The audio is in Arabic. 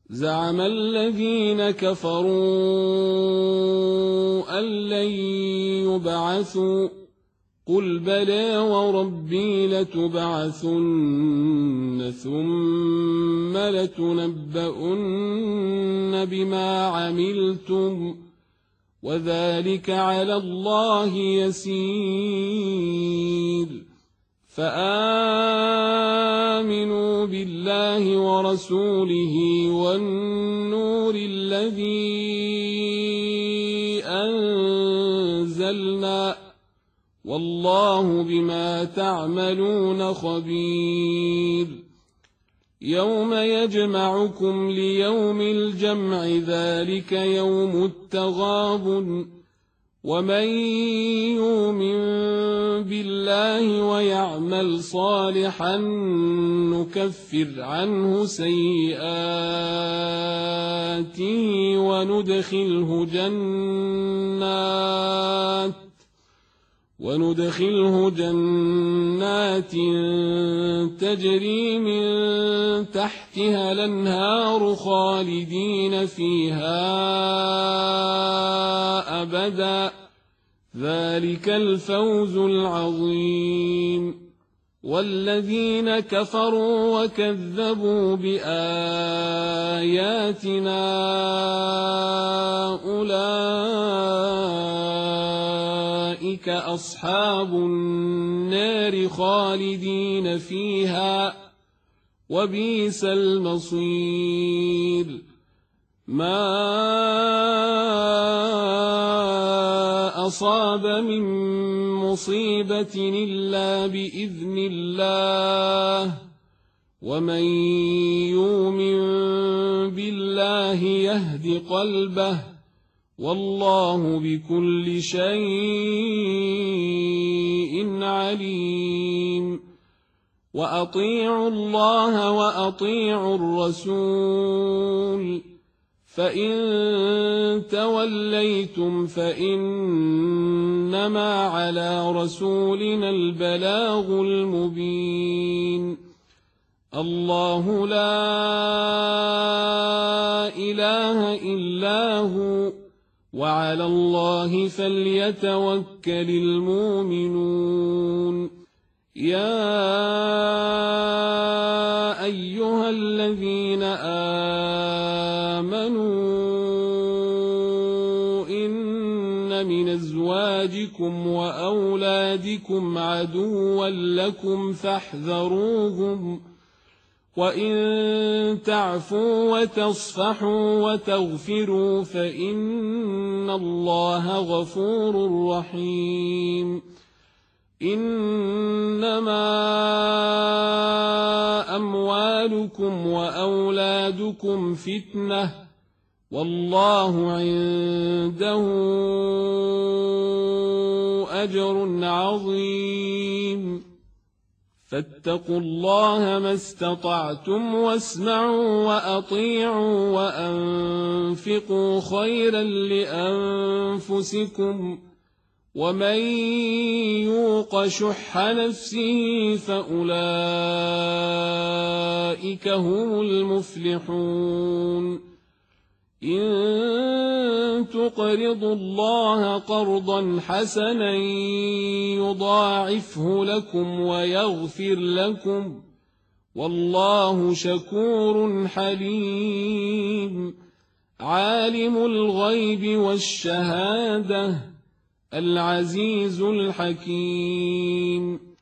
زعم الذين كفروا أن لن يبعثوا قل بلى وربي لتبعثن ثم لتنبؤن بما عملتم وذلك على الله يسير فآمنوا بالله ورسوله والنور الذي أنزلنا والله بما تعملون خبير يوم يجمعكم ليوم الجمع ذلك يوم التغابن ومن يؤمن بالله ويعمل صالحا نكفر عنه سيئاته وندخله جنات تجري من تحتها الأنهار خالدين فيها أبدا ذلك الفوز العظيم والذين كفروا وكذبوا بآياتنا أولئك أصحاب النار خالدين فيها وبئس المصير ما أصاب من مصيبة إلا بإذن الله ومن يؤمن بالله يهد قلبه والله بكل شيء عليم وأطيعوا الله وأطيعوا الرسول فإن توليتم فإنما على رسولنا البلاغ المبين الله لا إله إلا هو وعلى الله فليتوكل المؤمنون يا أيها الذين آمنوا إن من أزواجكم وأولادكم عدوا لكم فاحذروهم وإن تعفوا وتصفحوا وتغفروا فإن الله غفور رحيم إنما أموالكم وأولادكم فتنة والله عنده أجر عظيم فاتقوا الله ما استطعتم واسمعوا وأطيعوا وأنفقوا خيرا لأنفسكم ومن يوق شح نفسه فأولئك هم المفلحون إن تقرضوا الله قرضا حسنا يضاعفه لكم ويغفر لكم والله شكور حليم عالم الغيب والشهادة العزيز الحكيم